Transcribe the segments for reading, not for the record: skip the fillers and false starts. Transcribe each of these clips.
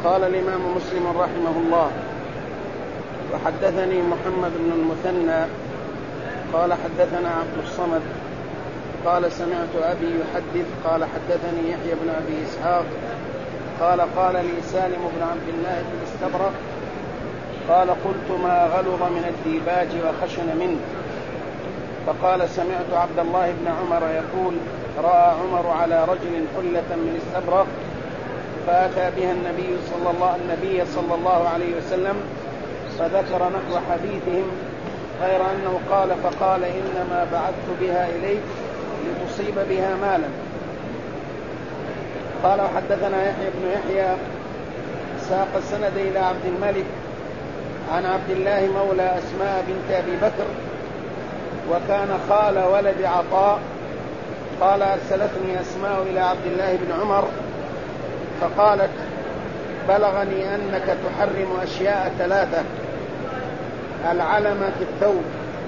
قال الإمام مسلم رحمه الله: وحدثني محمد بن المثنى قال حدثنا عبد الصمد قال سمعت أبي يحدث قال حدثني يحيى بن أبي إسحاق قال لي سالم بن عبد الله بن استبرق قال قلت: ما غلظ من الديباج وخشن منه؟ فقال: سمعت عبد الله بن عمر يقول: رأى عمر على رجل حلة من استبرق فأتى بها النبي صلى الله عليه وسلم فذكر نحو حديثهم غير أنه فقال: إنما بعثت بها إليك لتصيب بها مالا. قال: وحدثنا يحيى بن يحيى ساق السند إلى عبد الملك عن عبد الله مولى أسماء بنت أبي بكر وكان خال ولد عطاء قال: أرسلتني أسماء إلى عبد الله بن عمر فقالت: بلغني أنك تحرم أشياء 3: العلم في الثوب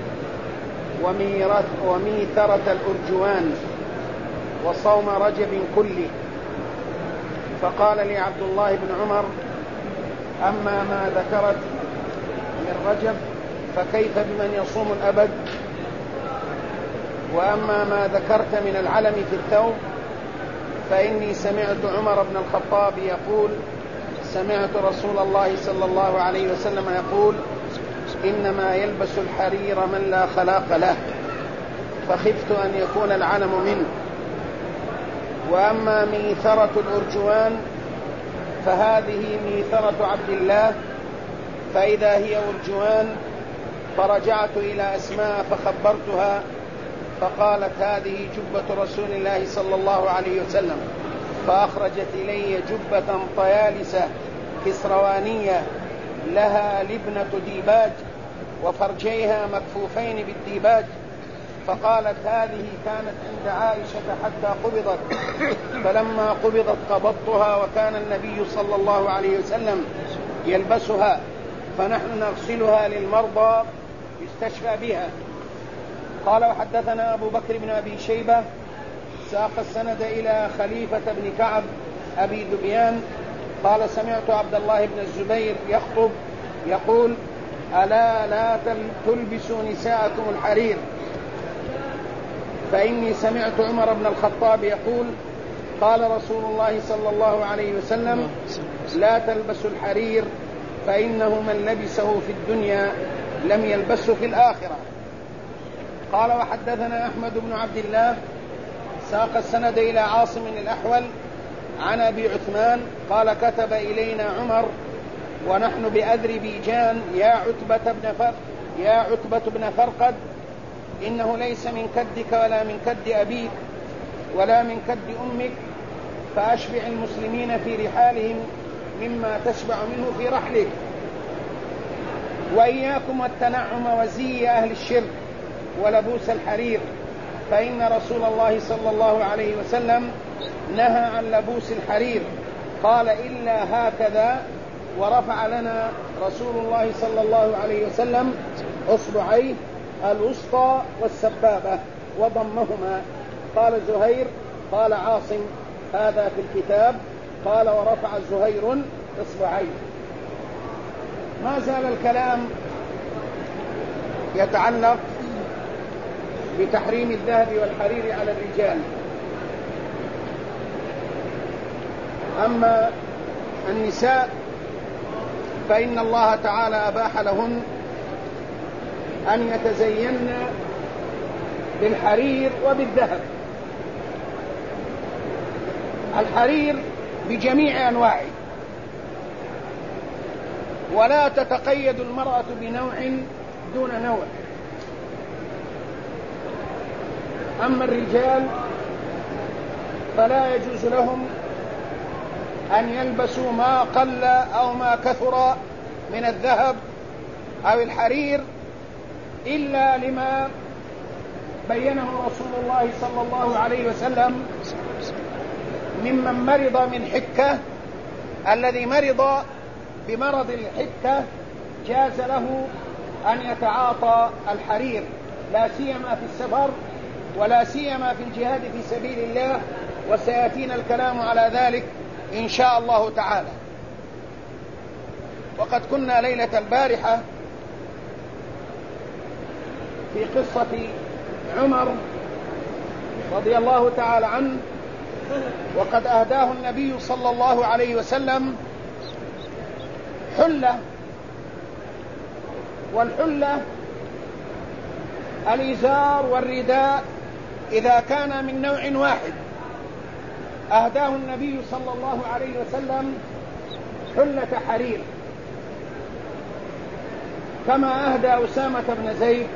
وميثرة الأرجوان وصوم رجب كله. فقال لي عبد الله بن عمر: أما ما ذكرت من رجب فكيف بمن يصوم الأبد؟ وأما ما ذكرت من العلم في الثوب فإني سمعت عمر بن الخطاب يقول: سمعت رسول الله صلى الله عليه وسلم يقول: إنما يلبس الحرير من لا خلاق له، فخفت أن يكون العلم منه. وأما ميثرة الأرجوان فهذه ميثرة عبد الله، فإذا هي أرجوان فرجعت إلى أسماء فخبرتها فقالت: هذه جبة رسول الله صلى الله عليه وسلم، فأخرجت إلي جبة طيالسة كسروانية لها لبنة ديباج وفرجيها مكفوفين بالديباج، فقالت: هذه كانت عند عائشة حتى قبضت، فلما قبضت قبضتها وكان النبي صلى الله عليه وسلم يلبسها، فنحن نغسلها للمرضى يستشفى بها. قال: وحدثنا أبو بكر بن أبي شيبة ساق السند إلى خليفة بن كعب أبي ذبيان قال: سمعت عبد الله بن الزبير يخطب يقول: ألا لا تلبسوا نساءكم الحرير، فإني سمعت عمر بن الخطاب يقول: قال رسول الله صلى الله عليه وسلم: لا تلبسوا الحرير فإنه من لبسه في الدنيا لم يلبسه في الآخرة. قال: وحدثنا أحمد بن عبد الله ساق السند إلى عاصم الأحول عن أبي عثمان قال: كتب إلينا عمر ونحن بأذربيجان: يا عتبة بن فرقد، إنه ليس من كدك ولا من كد أبيك ولا من كد أمك، فأشبع المسلمين في رحالهم مما تشبع منه في رحلك، وإياكم والتنعم وزي أهل الشرك ولبوس الحرير، فإن رسول الله صلى الله عليه وسلم نهى عن لبوس الحرير. قال: إلا هكذا، ورفع لنا رسول الله صلى الله عليه وسلم أصبعيه الوسطى والسبابة وضمهما. قال زهير: قال عاصم: هذا في الكتاب. قال: ورفع زهير إصبعيه. ما زال الكلام يتعلق بتحريم الذهب والحرير على الرجال. أما النساء فإن الله تعالى أباح لهن أن يتزين بالحرير وبالذهب. الحرير بجميع أنواعه، ولا تتقيد المرأة بنوع دون نوع. أما الرجال فلا يجوز لهم أن يلبسوا ما قل أو ما كثر من الذهب أو الحرير إلا لما بينه رسول الله صلى الله عليه وسلم ممن مرض من حكة. الذي مرض بمرض الحكة جاز له أن يتعاطى الحرير، لا سيما في السفر ولا سيما في الجهاد في سبيل الله، وسيأتينا الكلام على ذلك إن شاء الله تعالى. وقد كنا ليلة البارحة في قصة عمر رضي الله تعالى عنه، وقد أهداه النبي صلى الله عليه وسلم حلة، والحلة الإزار والرداء إذا كان من نوع واحد. أهداه النبي صلى الله عليه وسلم حلة حرير، كما أهدى أسامة بن زيد،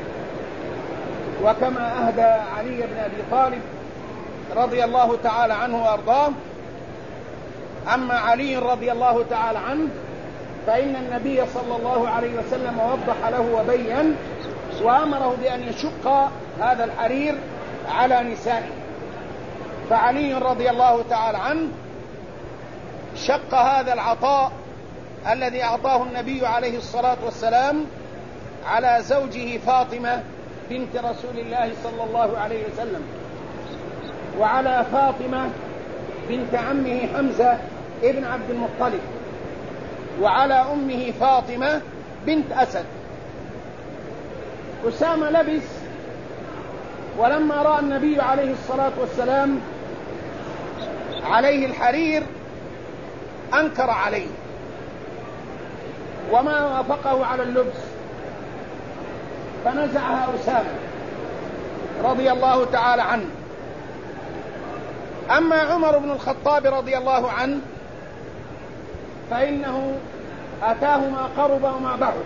وكما أهدى علي بن أبي طالب رضي الله تعالى عنه وأرضاه. أما علي رضي الله تعالى عنه فإن النبي صلى الله عليه وسلم وضح له وبين وأمره بأن يشق هذا الحرير على نسائه، فعلي رضي الله تعالى عنه شق هذا العطاء الذي أعطاه النبي عليه الصلاة والسلام على زوجه فاطمة بنت رسول الله صلى الله عليه وسلم، وعلى فاطمة بنت عمه حمزة ابن عبد المطلب، وعلى أمه فاطمة بنت أسد. أسامة لبس، ولما رأى النبي عليه الصلاة والسلام عليه الحرير أنكر عليه وما وافقه على اللبس، فنزعها أسامة رضي الله تعالى عنه. أما عمر بن الخطاب رضي الله عنه فإنه أتاه ما قرب وما بعد،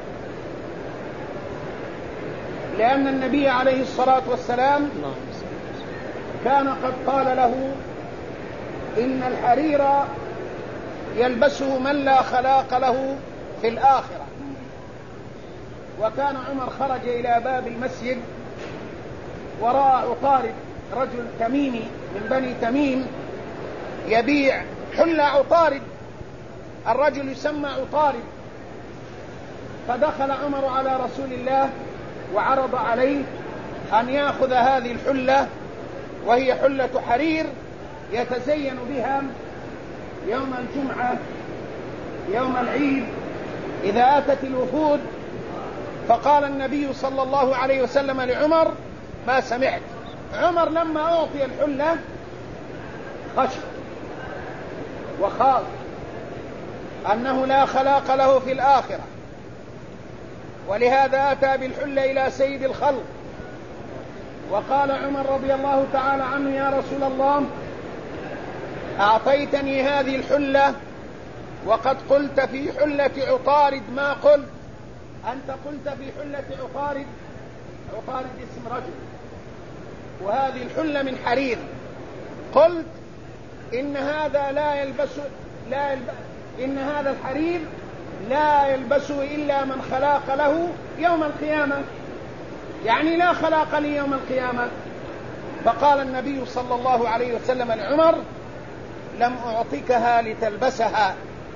لأن النبي عليه الصلاة والسلام كان قد قال له إن الحرير يلبسه من لا خلاق له في الآخرة. وكان عمر خرج إلى باب المسجد ورأى عطارد رجل تميمي من بني تميم يبيع حلة عطارد، الرجل يسمى عطارد، فدخل عمر على رسول الله وعرض عليه أن يأخذ هذه الحلة، وهي حلة حرير يتزين بها يوم الجمعة يوم العيد إذا أتت الوفود. فقال النبي صلى الله عليه وسلم لعمر ما سمعت. عمر لما أعطي الحلة خشى وخاف أنه لا خلاق له في الآخرة، ولهذا أتى بالحلة إلى سيد الخلق، وقال عمر رضي الله تعالى عنه يا رسول الله أعطيتني هذه الحلة وقد قلت في حلة عطارد ما قلت، أنت قلت في حلة عطارد، عطارد اسم رجل، وهذه الحلة من حرير، قلت إن هذا إن هذا الحرير لا يلبسه إلا من خلاق له يوم القيامة، يعني لا خلاق لي يوم القيامة. فقال النبي صلى الله عليه وسلم لعمر لم أعطيكها لتلبسها،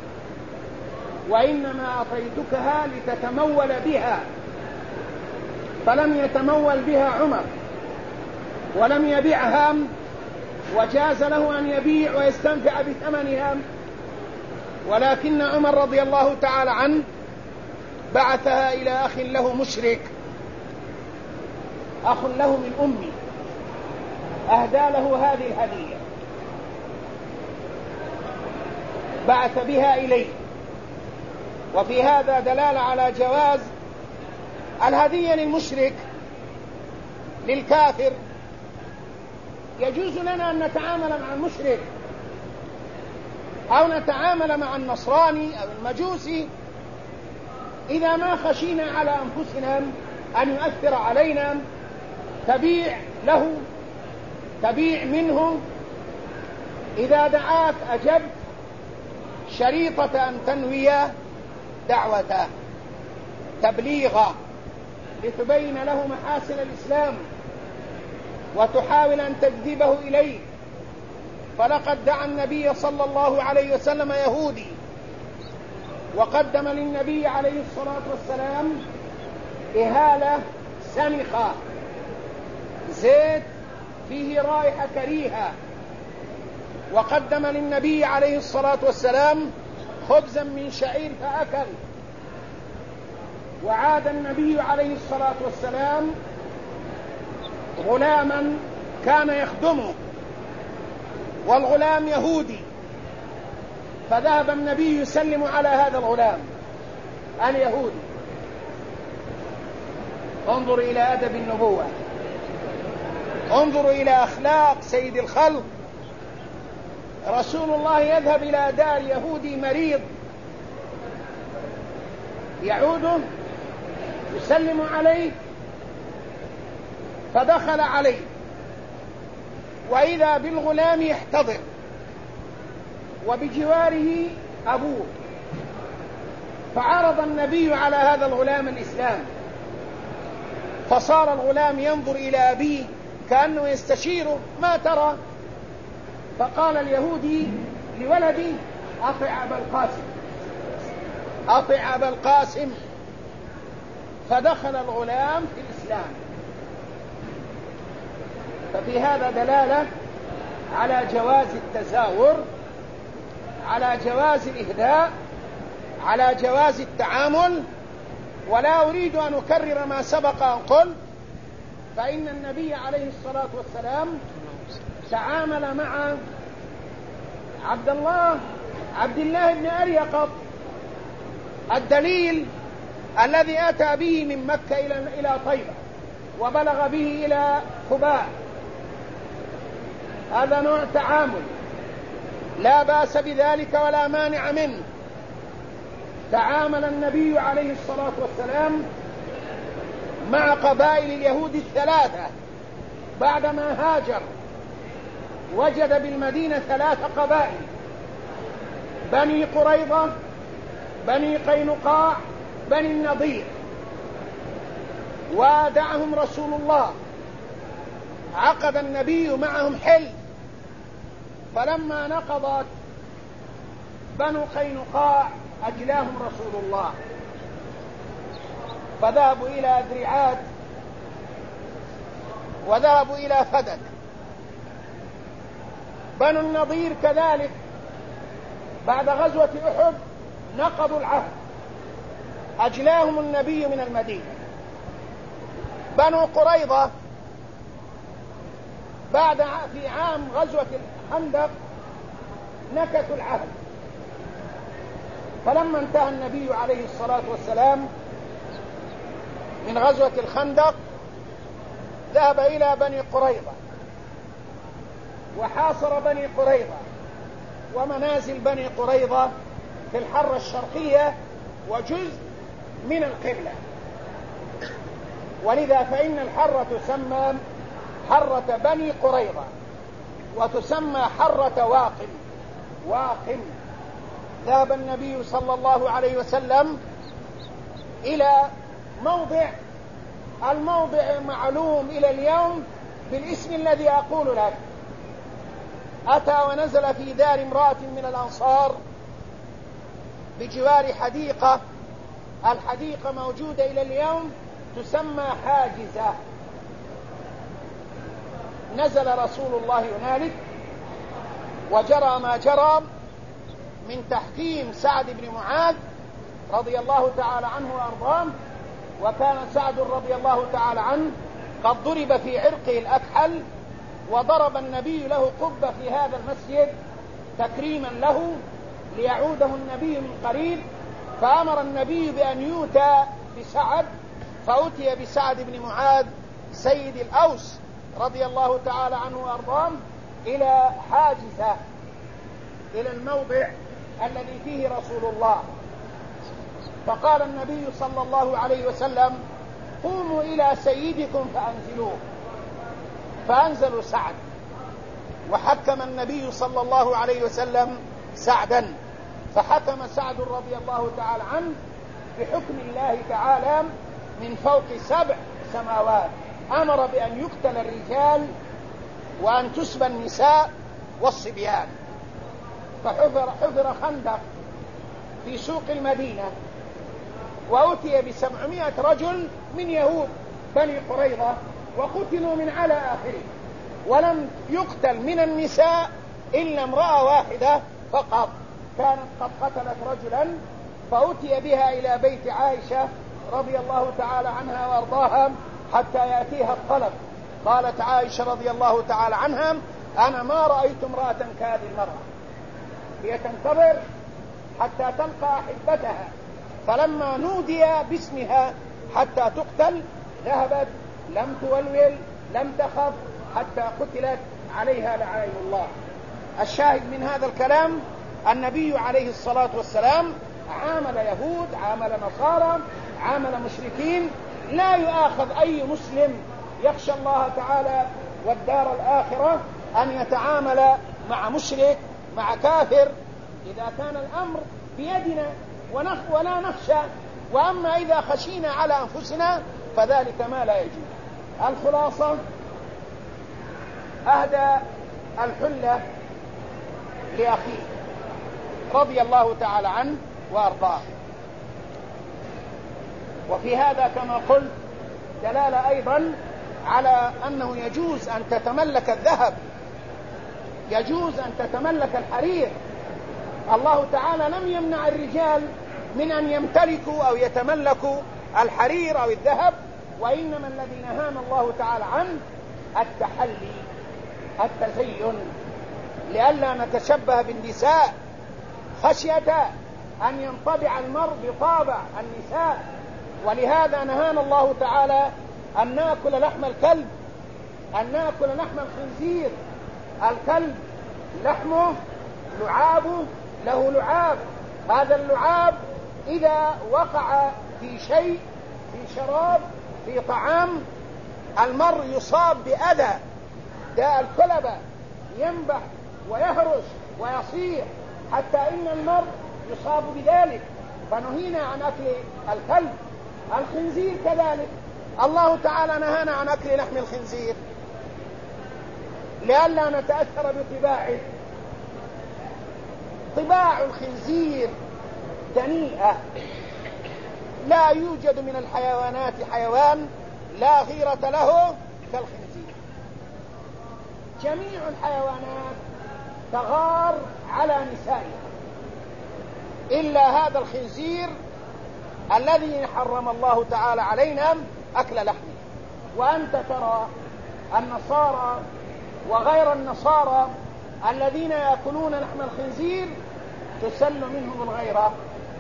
وإنما أعطيتكها لتتمول بها. فلم يتمول بها عمر ولم يبيعها، وجاز له أن يبيع ويستنفع بثمنها، ولكن عمر رضي الله تعالى عنه بعثها إلى أخ له مشرك، أخ له من أمي، أهدى له هذه الهدية، بعث بها إليه. وفي هذا دلالة على جواز الهدية للمشرك للكافر. يجوز لنا أن نتعامل مع المشرك أو نتعامل مع النصراني أو المجوسي إذا ما خشينا على أنفسنا أن يؤثر علينا، تبيع له، تبيع منه، إذا دعاك أجبت، شريطة أن تنوي دعوته تبليغا لتبين له محاسن الإسلام وتحاول أن تجذبه إليه. فلقد دعا النبي صلى الله عليه وسلم يهودي وقدم للنبي عليه الصلاة والسلام إهالة سنخة، زيت فيه رائحة كريهة، وقدم للنبي عليه الصلاة والسلام خبزا من شعير فأكل. وعاد النبي عليه الصلاة والسلام غلاما كان يخدمه، والغلام يهودي، فذهب النبي يسلم على هذا الغلام اليهودي. انظر إلى أدب النبوة، انظروا إلى أخلاق سيد الخلق. رسول الله يذهب إلى دار يهودي مريض، يعوده يسلم عليه، فدخل عليه وإذا بالغلام يحتضر وبجواره أبوه، فعرض النبي على هذا الغلام الإسلام، فصار الغلام ينظر إلى أبيه كأنه يستشيره: ما ترى؟ فقال اليهودي لولدي: أطع أبا القاسم، أطع أبا القاسم. فدخل الغلام في الإسلام. ففي هذا دلالة على جواز التزاور، على جواز الإهداء، على جواز التعامل. ولا أريد أن أكرر ما سبق أن قلت، فإن النبي عليه الصلاة والسلام تعامل مع عبد الله بن أريقط. الدليل الذي أتى به من مكة إلى طيبة وبلغ به إلى خباء، هذا نوع تعامل لا بأس بذلك ولا مانع منه. تعامل النبي عليه الصلاة والسلام مع قبائل اليهود الثلاثة بعدما هاجر، وجد بالمدينة 3 قبائل: بني قريظة، بني قينقاع، بني النضير. وادعهم رسول الله، عقد النبي معهم حلف، فلما نقضت بنو قينقاع أجلاهم رسول الله، فذهبوا إلى درعات وذهبوا إلى فدك. بنو النضير كذلك بعد غزوة أحد نقضوا العهد، أجلاهم النبي من المدينة. بنو قريظة في عام غزوة الخندق نكثوا العهد، فلما انتهى النبي عليه الصلاة والسلام من غزوة الخندق ذهب إلى بني قريظة وحاصر بني قريظة ومنازل بني قريظة في الحرة الشرقية وجزء من القبلة، ولذا فإن الحرة تسمى حرة بني قريظة وتسمى حرة واقم. ذهب النبي صلى الله عليه وسلم إلى الموضع معلوم إلى اليوم بالاسم الذي أقول لك. أتى ونزل في دار امرأة من الأنصار بجوار حديقة، الحديقة موجودة إلى اليوم تسمى حاجزة. نزل رسول الله هنالك وجرى ما جرى من تحكيم سعد بن معاذ رضي الله تعالى عنه وأرضاه. وكان سعد رضي الله تعالى عنه قد ضرب في عرقه الأكحل، وضرب النبي له قبة في هذا المسجد تكريما له ليعوده النبي من قريب، فأمر النبي بأن يؤتى بسعد، فأتي بسعد بن معاذ سيد الأوس رضي الله تعالى عنه وأرضاه إلى حاجزة، إلى الموضع الذي فيه رسول الله. فقال النبي صلى الله عليه وسلم: قوموا إلى سيدكم فأنزلوه. فأنزلوا سعد، وحكم النبي صلى الله عليه وسلم سعدا، فحكم سعد رضي الله تعالى عنه بحكم الله تعالى من فوق 7 سماوات، أمر بأن يقتل الرجال وأن تسبى النساء والصبيان. فحفر خندق في سوق المدينة، وأتي 700 رجل من يهود بني قريظة وقتلوا من على آخره، ولم يقتل من النساء إلا امرأة واحدة فقط، كانت قد قتلت رجلا فأتي بها إلى بيت عائشة رضي الله تعالى عنها وأرضاها حتى يأتيها الطلب. قالت عائشة رضي الله تعالى عنها: أنا ما رأيت امرأة كهذه المرأة، هي تنتظر حتى تلقى أحبتها، فلما نودي باسمها حتى تقتل ذهبت، لم تولول لم تخف حتى قتلت عليها لعائن الله. الشاهد من هذا الكلام النبي عليه الصلاة والسلام عامل يهود، عامل نصارى، عامل مشركين. لا يؤاخذ أي مسلم يخشى الله تعالى والدار الآخرة أن يتعامل مع مشرك مع كافر إذا كان الأمر بيدنا ولا نخشى. وأما إذا خشينا على أنفسنا فذلك ما لا يجوز. الخلاصة: أهدى الحلة لأخيه رضي الله تعالى عنه وأرضاه. وفي هذا كما قلت دلالة أيضا على أنه يجوز أن تتملك الذهب، يجوز أن تتملك الحرير. الله تعالى لم يمنع الرجال من أن يمتلكوا أو يتملكوا الحرير أو الذهب، وإنما الذي نهانا الله تعالى عنه التحلي، التزين، لئلا نتشبه بالنساء خشية أن ينطبع المرء بطابع النساء. ولهذا نهانا الله تعالى أن نأكل لحم الكلب، أن نأكل لحم الخنزير. الكلب لحمه لعابه له لعاب، هذا اللعاب إذا وقع في شيء، في شراب، في طعام، المرء يصاب بأذى، داء الكلبة، ينبح ويهرش ويصيح، حتى إن المرء يصاب بذلك، فنهينا عن أكل الكلب. الخنزير كذلك الله تعالى نهانا عن أكل لحم الخنزير لئلا نتأثر بطباعه. طباع الخنزير دنيئة، لا يوجد من الحيوانات حيوان لا غيرة له كالخنزير. جميع الحيوانات تغار على نسائها إلا هذا الخنزير الذي حرم الله تعالى علينا أكل لحمه. وأنت ترى النصارى وغير النصارى الذين يأكلون لحم الخنزير تسل منهم الغيرة.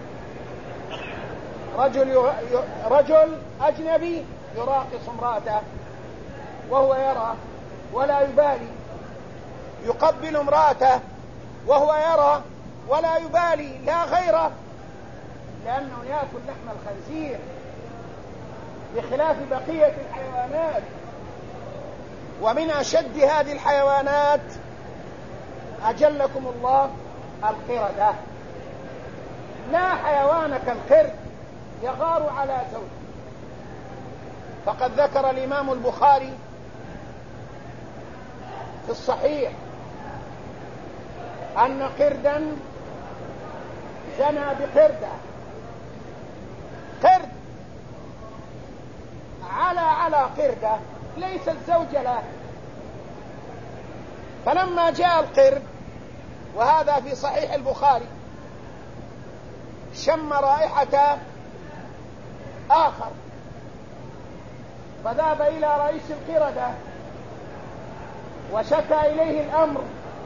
رجل أجنبي يراقص امرأته وهو يرى ولا يبالي، يقبل امرأته وهو يرى ولا يبالي، لا غيره، لأنه يأكل لحم الخنزير بخلاف بقية الحيوانات. ومن أشد هذه الحيوانات أجلكم الله القردة. لا حيوان كالقرد يغار على زوجه. فقد ذكر الإمام البخاري في الصحيح أن قردا زنى بقردة، قرد على قردة ليست زوجة له. فلما جاء القرد، وهذا في صحيح البخاري، شم رائحة آخر فذهب إلى رئيس القردة وشكى إليه الأمر،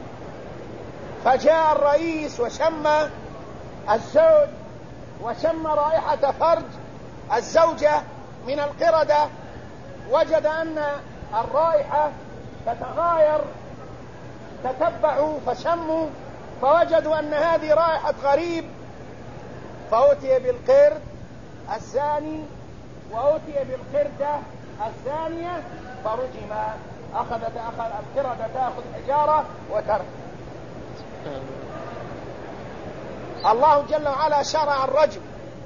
فجاء الرئيس وشم الزوج وشم رائحة فرج الزوجة من القردة، وجد أن الرائحة تتغاير، تتبعوا فشموا فوجدوا أن هذه رائحة غريب، فأتي بالقرد الزاني وأتي بالقردة الزانية فرجما. القردة تأخذ حجارة وترك. الله جل وعلا شرع الرجم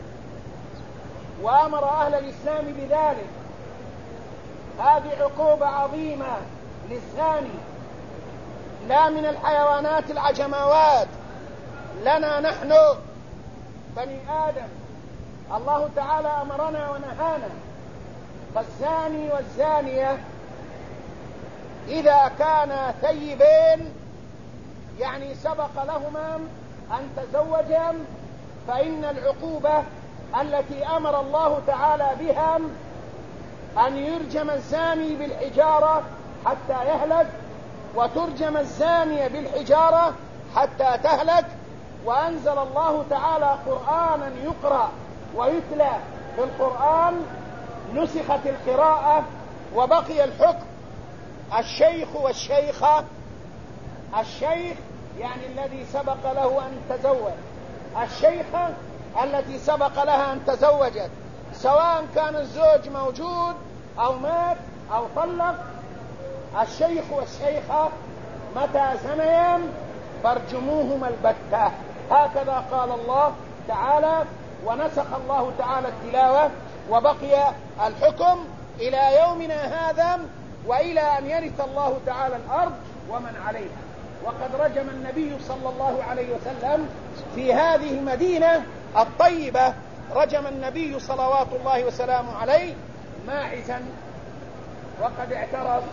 وأمر أهل الإسلام بذلك. هذه عقوبة عظيمة للزاني، لا من الحيوانات العجماوات، لنا نحن بني آدم. الله تعالى أمرنا ونهانا. فالزاني والزانية إذا كانا ثيبين، يعني سبق لهما أن تزوج فإن العقوبة التي أمر الله تعالى بها أن يرجم الزاني بالحجارة حتى يهلك، وترجم الزانية بالحجارة حتى تهلك. وأنزل الله تعالى قرآنا يقرأ ويتلى في القرآن، نسخت القراءة وبقي الحكم. الشيخ والشيخة، الشيخ يعني الذي سبق له أن تزوج، الشيخة التي سبق لها أن تزوجت، سواء كان الزوج موجود أو مات أو طلق. الشيخ والشيخة متى زنيا فارجموهما البتة، هكذا قال الله تعالى، ونسخ الله تعالى التلاوة وبقي الحكم إلى يومنا هذا، وإلى أن يرث الله تعالى الأرض ومن عليها. وقد رجم النبي صلى الله عليه وسلم في هذه المدينة الطيبة، رجم النبي صلوات الله وسلامه عليه ماعزا وقد اعترف،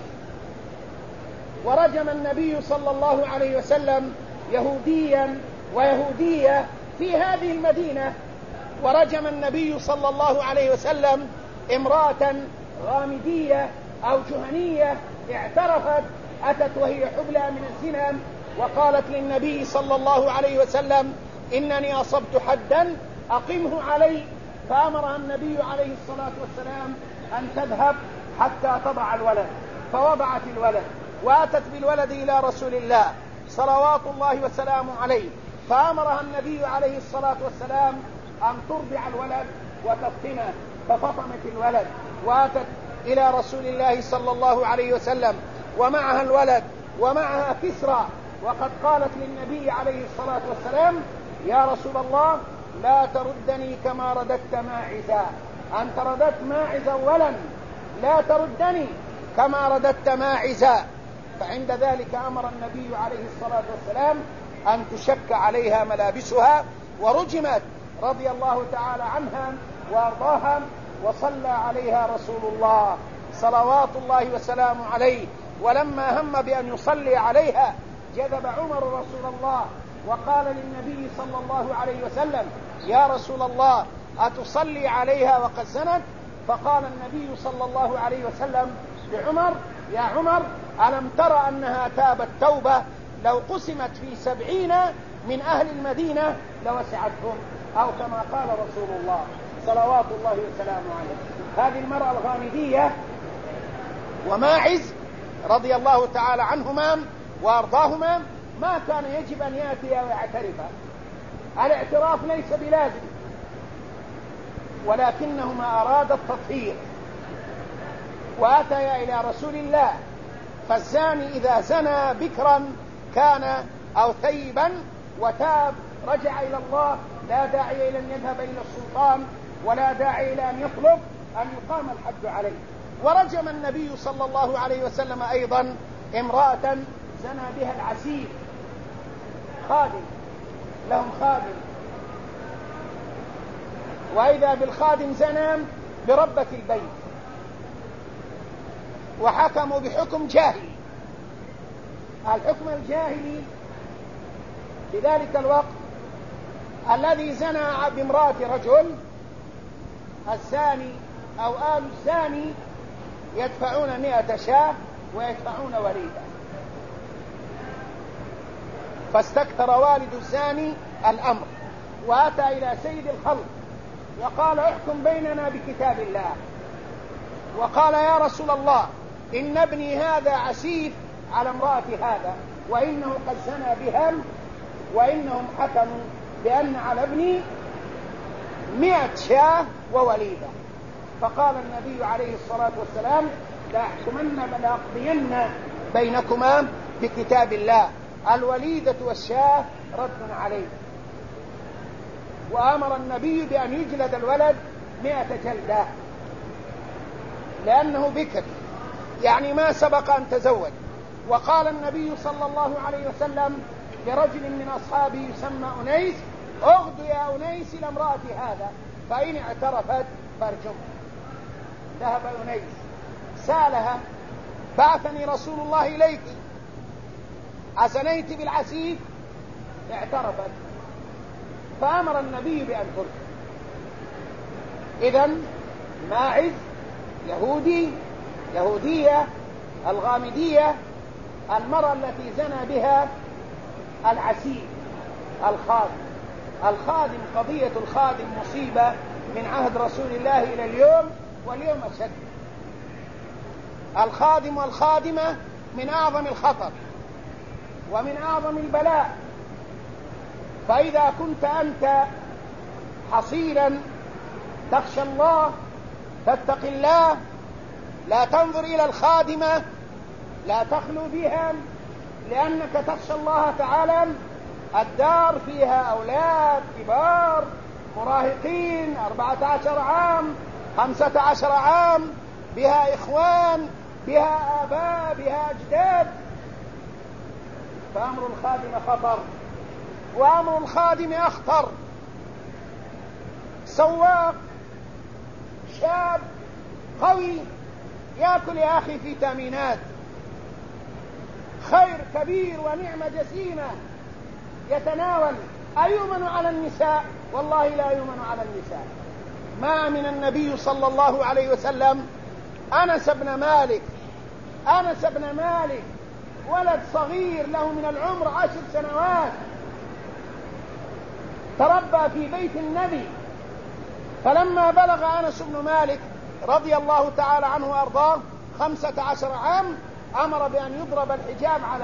ورجم النبي صلى الله عليه وسلم يهوديا ويهودية في هذه المدينة، ورجم النبي صلى الله عليه وسلم امرأة غامدية أو جهنية اعترفت، أتت وهي حبلى من الزنا وقالت للنبي صلى الله عليه وسلم إنني أصبت حدا أقمه علي، فأمرها النبي عليه الصلاة والسلام أن تذهب حتى تضع الولد، فوضعت الولد وأتت بالولد إلى رسول الله صلوات الله وسلامه عليه، فأمرها النبي عليه الصلاة والسلام أن ترضع الولد وتفطمه، ففطمت الولد وأتت إلى رسول الله صلى الله عليه وسلم ومعها الولد ومعها كسرى، وقد قالت للنبي عليه الصلاة والسلام يا رسول الله لا تردني كما رددت ماعزا، أنت رددت ماعزا أولا، لا تردني كما رددت ماعزا. فعند ذلك أمر النبي عليه الصلاة والسلام أن تشك عليها ملابسها، ورجمت رضي الله تعالى عنها وأرضاها، وصلى عليها رسول الله صلوات الله وسلامه عليه. ولما هم بأن يصلي عليها جذب عمر رسول الله وقال للنبي صلى الله عليه وسلم يا رسول الله أتصلي عليها وقد زنت؟ فقال النبي صلى الله عليه وسلم لعمر يا عمر ألم ترى أنها تابت توبة لو قسمت في 70 من أهل المدينة لوسعتهم، أو كما قال رسول الله صلوات الله وسلامه عليه. هذه المرأة الغامدية وماعز رضي الله تعالى عنهما وأرضاهما ما كان يجب أن يأتي ويعترفا، الاعتراف ليس بلازم، ولكنهما أراد التطهير وأتيا إلى رسول الله. فالزاني إذا زنى بكرا كان أو ثيبا وتاب رجع إلى الله، لا داعي إلى أن يذهب إلى السلطان، ولا داعي إلى أن يطلب أن يقام الحد عليه. ورجم النبي صلى الله عليه وسلم أيضا امرأة زنى بها العسير، خادم لهم خادم، وإذا بالخادم زنى بربة البيت، وحكموا بحكم جاهلي. الحكم الجاهلي في ذلك الوقت الذي زنى بامرأة رجل، الزاني أو آل الزاني يدفعون 100 شاة ويدفعون وليدة. فاستكثر والد الزاني الأمر وأتى إلى سيد الخلق وقال احكم بيننا بكتاب الله، وقال يا رسول الله إن ابني هذا عسيف على امرأة هذا، وإنه قد زنى بهم، وإنهم حكموا بأن على ابني 100 شاة ووليدة. فقال النبي عليه الصلاة والسلام لأقضين بينكما بكتاب الله، الوليدة والشاة رد عليه. وأمر النبي بأن يجلد الولد 100 جلدة لأنه بكر، يعني ما سبق أن تزوج. وقال النبي صلى الله عليه وسلم لرجل من أصحابه يسمى أنيس اغد يا أنيس إلى امرأة هذا فإن اعترفت فارجمها. ذهب أنيس سألها بعثني رسول الله إليك أزنيت بالعسيف؟ اعترفت فأمر النبي بأن ترجم. إذن ماعز يهودية الغامدية، المرأة التي زنى بها العسير الخادم. قضية الخادم مصيبة من عهد رسول الله إلى اليوم، واليوم أشد. الخادم والخادمة من أعظم الخطر ومن أعظم البلاء. فإذا كنت أنت حصيلا تخشى الله تتقي الله، لا تنظر إلى الخادمة، لا تخلو بها، لأنك تخشى الله تعالى. الدار فيها أولاد كبار مراهقين 14 عام 15 عام، بها إخوان، بها آباء، بها أجداد. فأمر الخادم خطر، وأمر الخادم أخطر. سواق شاب قوي يأكل يا أخي في تأمينات، خير كبير ونعمة جسيمة يتناول. أيؤمن على النساء؟ والله لا يؤمن على النساء. ما من النبي صلى الله عليه وسلم أنس بن مالك ولد صغير له من العمر 10 سنوات، تربى في بيت النبي. فلما بلغ أنس بن مالك رضي الله تعالى عنه وأرضاه 15 عام أمر بأن يضرب الحجاب على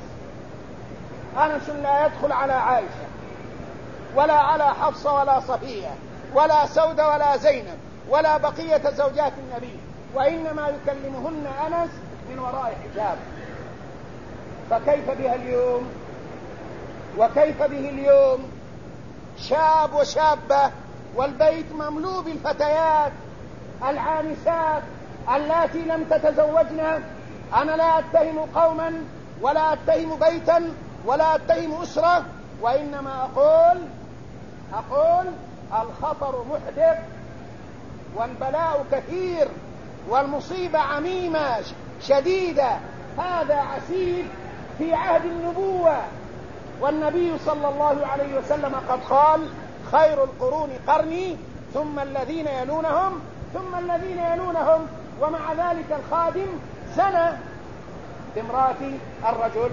أنس لا يدخل على عائشة ولا على حفصة ولا صفية ولا سودة ولا زينب ولا بقية زوجات النبي، وإنما يكلمهن أنس من وراء حجاب. فكيف بها اليوم؟ وكيف به اليوم؟ شاب وشابة والبيت مملوء بالفتيات العانسات اللاتي لم تتزوجن. أنا لا أتهم قوما ولا أتهم بيتا ولا أتهم أسرة، وإنما أقول الخطر محدق والبلاء كثير والمصيبة عميمة شديدة. هذا عسير في عهد النبوة، والنبي صلى الله عليه وسلم قد قال: خير القرون قرني ثم الذين يلونهم ثم الذين يلونهم. ومع ذلك الخادم زنى بامرأة الرجل.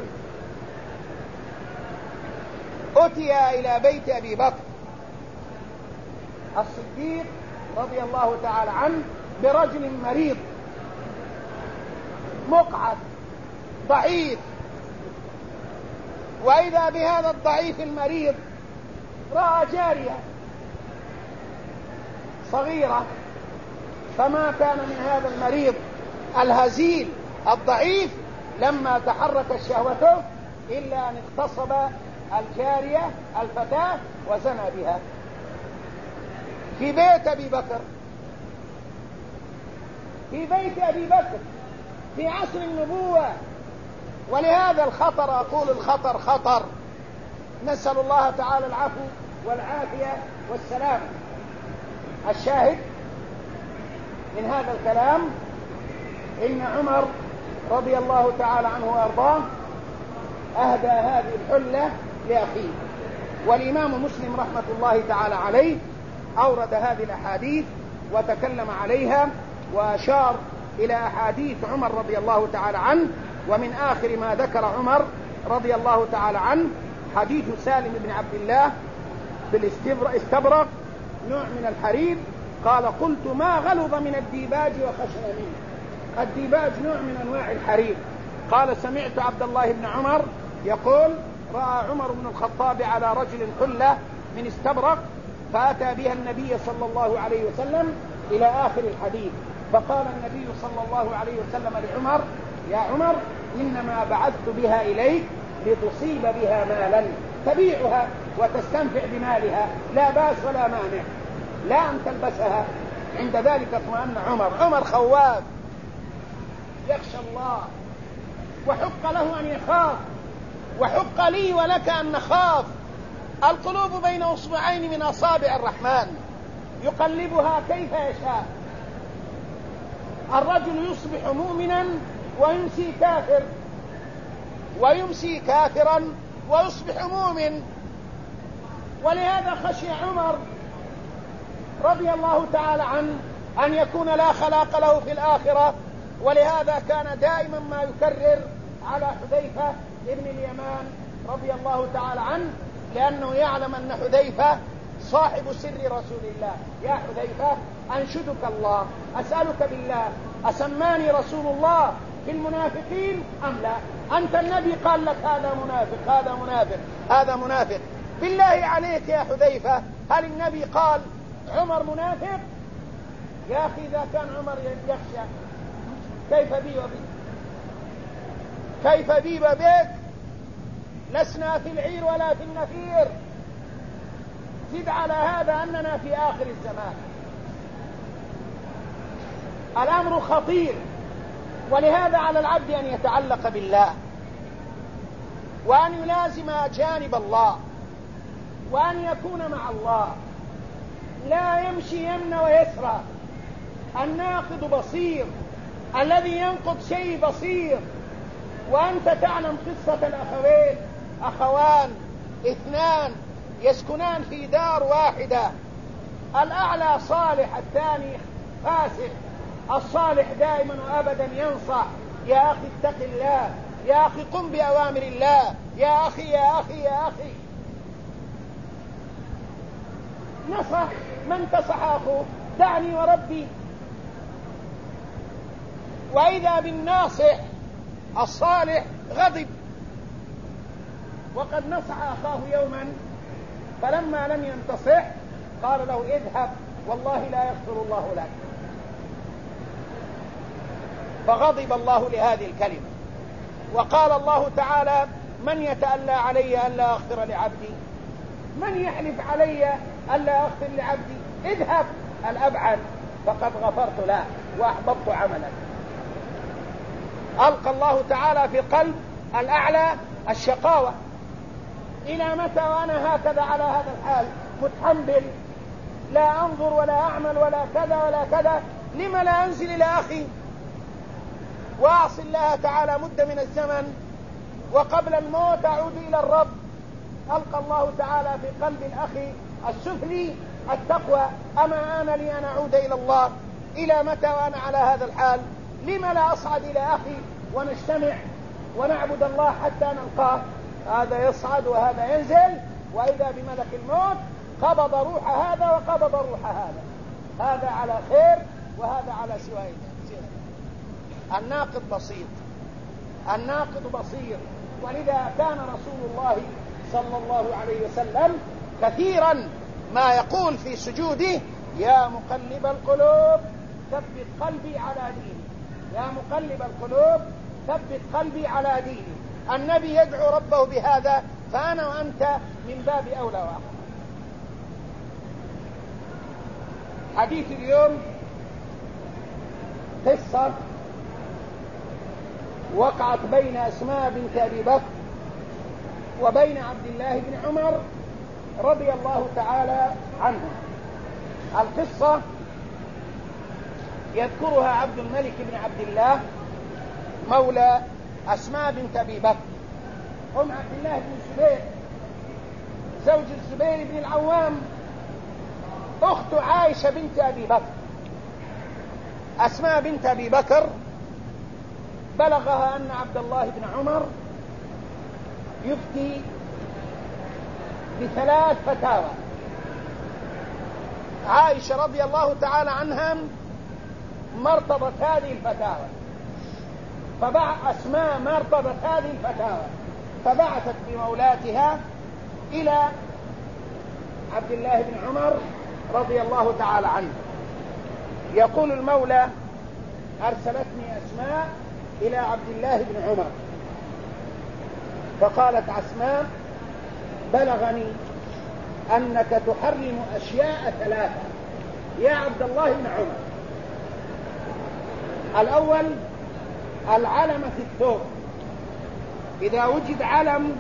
أتي إلى بيت أبي بكر الصديق رضي الله تعالى عنه برجل مريض مقعد ضعيف، وإذا بهذا الضعيف المريض رأى جارية صغيرة، فما كان من هذا المريض الهزيل الضعيف لما تحركت شهوته إلا أن اغتصب الجارية الفتاة وزنى بها في بيت أبي بكر، في بيت أبي بكر في عصر النبوة. ولهذا الخطر، أقول الخطر خطر، نسأل الله تعالى العفو والعافية والسلام. الشاهد من هذا الكلام إن عمر رضي الله تعالى عنه وأرضاه أهدى هذه الحلة لأخيه، والإمام مسلم رحمة الله تعالى عليه أورد هذه الأحاديث وتكلم عليها وأشار إلى أحاديث عمر رضي الله تعالى عنه. ومن آخر ما ذكر عمر رضي الله تعالى عنه حديث سالم بن عبد الله بالاستبرق نوع من الحرير، قال: قلت ما غلظ من الديباج وخشن منه. الديباج نوع من أنواع الحرير. قال: سمعت عبد الله بن عمر يقول: رأى عمر بن الخطاب على رجل حلة من استبرق فأتى بها النبي صلى الله عليه وسلم إلى آخر الحديث. فقال النبي صلى الله عليه وسلم لعمر: يا عمر، إنما بعثت بها إليك لتصيب بها مالا تبيعها وتستنفع بمالها، لا باس ولا مانع، لا أن تلبسها. عند ذلك اطمأن عمر خواف يخشى الله، وحق له أن يخاف، وحق لي ولك أن نخاف. القلوب بين أصبعين من أصابع الرحمن يقلبها كيف يشاء. الرجل يصبح مؤمنا ويمسي كافر، ويمسي كافرا ويصبح مؤمن. ولهذا خشي عمر رضي الله تعالى عنه أن يكون لا خلاق له في الآخرة، ولهذا كان دائما ما يكرر على حذيفة ابن اليمان رضي الله تعالى عنه، لأنه يعلم أن حذيفة صاحب سر رسول الله. يا حذيفة أنشدك الله، أسألك بالله، أسماني رسول الله في المنافقين أم لا؟ أنت النبي قال لك هذا منافق هذا منافق هذا منافق، بالله عليك يا حذيفة هل النبي قال عمر منافق؟ يا أخي إذا كان عمر يخشى كيف بي وبك؟ كيف بي وبك؟ لسنا في العير ولا في النفير. زد على هذا أننا في آخر الزمان. الأمر خطير، ولهذا على العبد أن يتعلق بالله، وأن يلازم جانب الله، وأن يكون مع الله، لا يمشي يمنى ويسرى. الناقد بصير، الذي ينقض شيء بصير. وأنت تعلم قصة الأخوين، أخوان اثنان يسكنان في دار واحدة، الأعلى صالح الثاني فاسق. الصالح دائما وأبدا ينصح: يا أخي اتق الله، يا أخي قم بأوامر الله، يا أخي يا أخي يا أخي. نصح من تصح أخوه: دعني وربي. وإذا بالناصح الصالح غضب، وقد نصح أخاه يوما فلما لم ينتصح قال له: اذهب والله لا يغفر الله لك. فغضب الله لهذه الكلمة، وقال الله تعالى: من يتألى علي ألا أغفر لعبدي؟ من يحلف علي ألا أغفر لعبدي؟ اذهب الأبعد فقد غفرت له وأحبطت عملك. ألقى الله تعالى في قلب الأعلى الشقاوة. إلى متى وأنا هكذا على هذا الحال متحمل، لا أنظر ولا أعمل ولا كذا ولا كذا؟ لم لا أنزل إلى أخي وأعصي الله تعالى مدة من الزمن، وقبل الموت أعود إلى الرب؟ ألقى الله تعالى في قلب الأخ السفلي التقوى: أما آن لي أن أعود إلى الله؟ إلى متى وأنا على هذا الحال؟ لم لا أصعد إلى أخي ونجتمع ونعبد الله حتى نلقاه؟ هذا يصعد وهذا ينزل، وإذا بملك الموت قبض روح هذا وقبض روح هذا، هذا على خير وهذا على سوائه. الناقد بسيط، الناقد بصير. ولذا كان رسول الله صلى الله عليه وسلم كثيرا ما يقول في سجوده: يا مقلب القلوب ثبت قلبي على ديني، يا مقلب القلوب ثبت قلبي على ديني. النبي يدعو ربه بهذا، فأنا وأنت من باب أولى وأحرى. حديث اليوم قصة وقعت بين أسماء بنت أبي بكر وبين عبد الله بن عمر رضي الله تعالى عنه. القصة يذكرها عبد الملك بن عبد الله مولى أسماء بنت أبي بكر، أم عبد الله بن الزبير زوج الزبير بن العوام، أخت عائشة بنت أبي بكر. أسماء بنت أبي بكر بلغها أن عبد الله بن عمر يفتي ب3 فتاوى. عائشة رضي الله تعالى عنها ما ارتضت هذه الفتاوى، أسماء ما ارتضت هذه الفتاوى، فبعثت بمولاتها إلى عبد الله بن عمر رضي الله تعالى عنه. يقول المولى: أرسلتني أسماء إلى عبد الله بن عمر، فقالت أسماء: بلغني أنك تحرم أشياء 3 يا عبد الله بن عمر. الأول العلم في الثوب، إذا وجد علم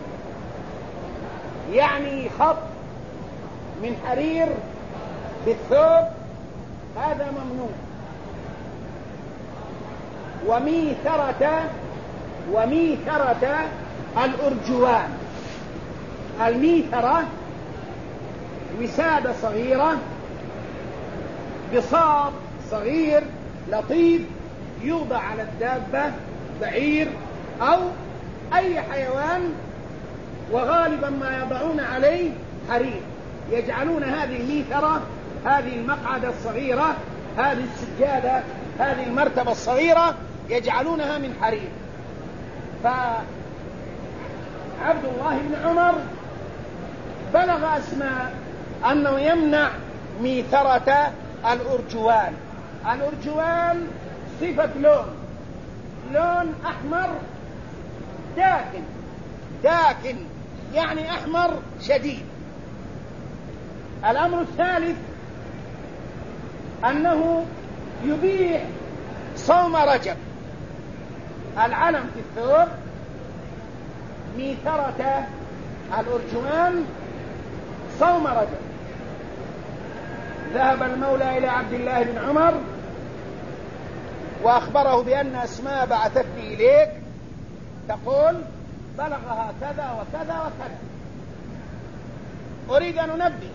يعني خط من حرير بالثوب هذا ممنوع. وميثرة الأرجوان. الميثرة وسادة صغيرة بساط صغير لطيف يوضع على الدابة، بعير أو أي حيوان، وغالبا ما يضعون عليه حرير. يجعلون هذه الميثرة، هذه المقعدة الصغيرة، هذه السجادة، هذه المرتبة الصغيرة يجعلونها من حرير. فعبد الله بن عمر بلغ أسماء أنه يمنع ميثرة الأرجوان. الأرجوان صفة لون أحمر داكن يعني أحمر شديد. الأمر الثالث أنه يبيح صوم رجب. العلم في الثوب ميثرة الأرجوان صوم رجب. ذهب المولى إلى عبد الله بن عمر وأخبره بأن أسماء بعثتني إليك تقول بلغها كذا وكذا وكذا. أريد أن أنبه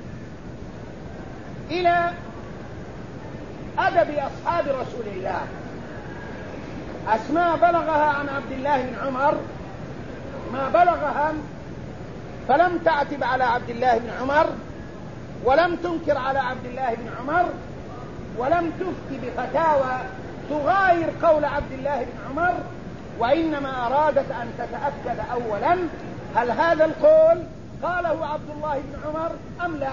إلى أدب أصحاب رسول الله. أسماء بلغها عن عبد الله بن عمر ما بلغها، فلم تعتب على عبد الله بن عمر ولم تنكر على عبد الله بن عمر ولم تفتي بفتاوى تغاير قول عبد الله بن عمر، وإنما أرادت أن تتأكد أولا هل هذا القول قاله عبد الله بن عمر أم لا.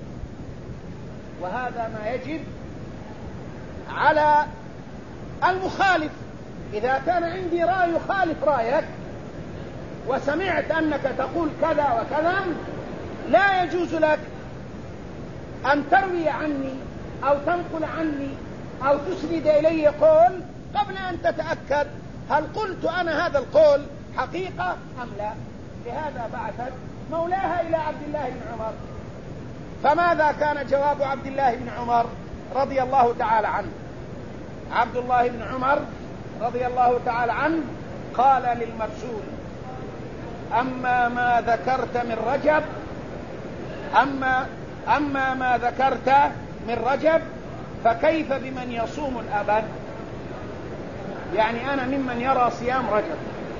وهذا ما يجب على المخالف. إذا كان عندي رأي يخالف رأيك وسمعت أنك تقول كذا وكذا، لا يجوز لك أن تروي عني أو تنقل عني أو تسند إلي قول قبل أن تتأكد هل قلت أنا هذا القول حقيقة أم لا. لهذا بعثت مولاها إلى عبد الله بن عمر. فماذا كان جواب عبد الله بن عمر رضي الله تعالى عنه؟ عبد الله بن عمر رضي الله تعالى عنه قال للمرسول: أما ما ذكرت من رجب أما ما ذكرت من رجب فكيف بمن يصوم الأبد؟ يعني أنا ممن يرى صيام رجب،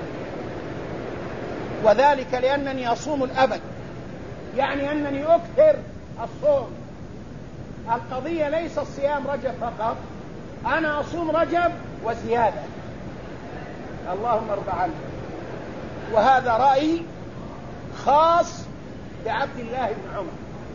وذلك لأنني أصوم الأبد، يعني أنني أكثر الصوم. القضية ليس صيام رجب فقط، أنا أصوم رجب وزيادة. اللهم ارضى عنه. وهذا رأي خاص بعبد الله بن عمر.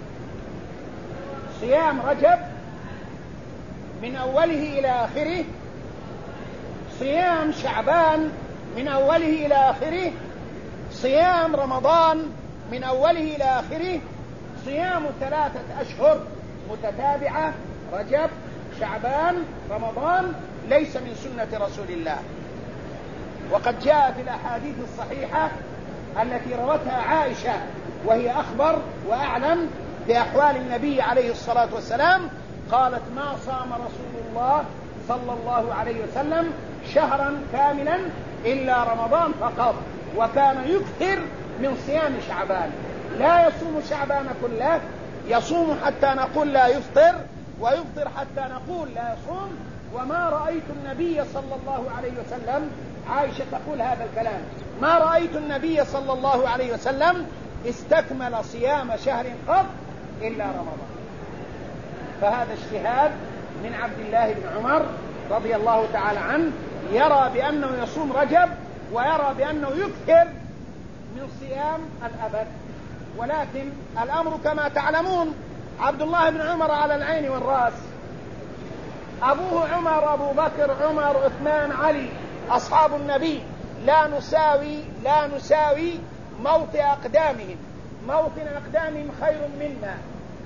صيام رجب من أوله إلى آخره، صيام شعبان من أوله إلى آخره، صيام رمضان من أوله إلى آخره، صيام 3 أشهر متتابعة رجب شعبان رمضان ليس من سنة رسول الله. وقد جاء في الأحاديث الصحيحة التي روتها عائشة وهي أخبر وأعلم بأحوال النبي عليه الصلاة والسلام، قالت: ما صام رسول الله صلى الله عليه وسلم شهرا كاملا إلا رمضان فقط، وكان يكثر من صيام شعبان. لا يصوم شعبان كله، يصوم حتى نقول لا يفطر، ويفطر حتى نقول لا يصوم. وما رأيت النبي صلى الله عليه وسلم، عائشة تقول هذا الكلام، ما رأيت النبي صلى الله عليه وسلم استكمل صيام شهر قط إلا رمضان. فهذا اجتهاد من عبد الله بن عمر رضي الله تعالى عنه، يرى بأنه يصوم رجب ويرى بأنه يكثر من صيام الأبد. ولكن الأمر كما تعلمون، عبد الله بن عمر على العين والرأس، أبوه عمر، أبو بكر، عمر، عثمان، علي، أصحاب النبي، لا نساوي موطئ أقدامهم، موطن أقدامهم خير منا.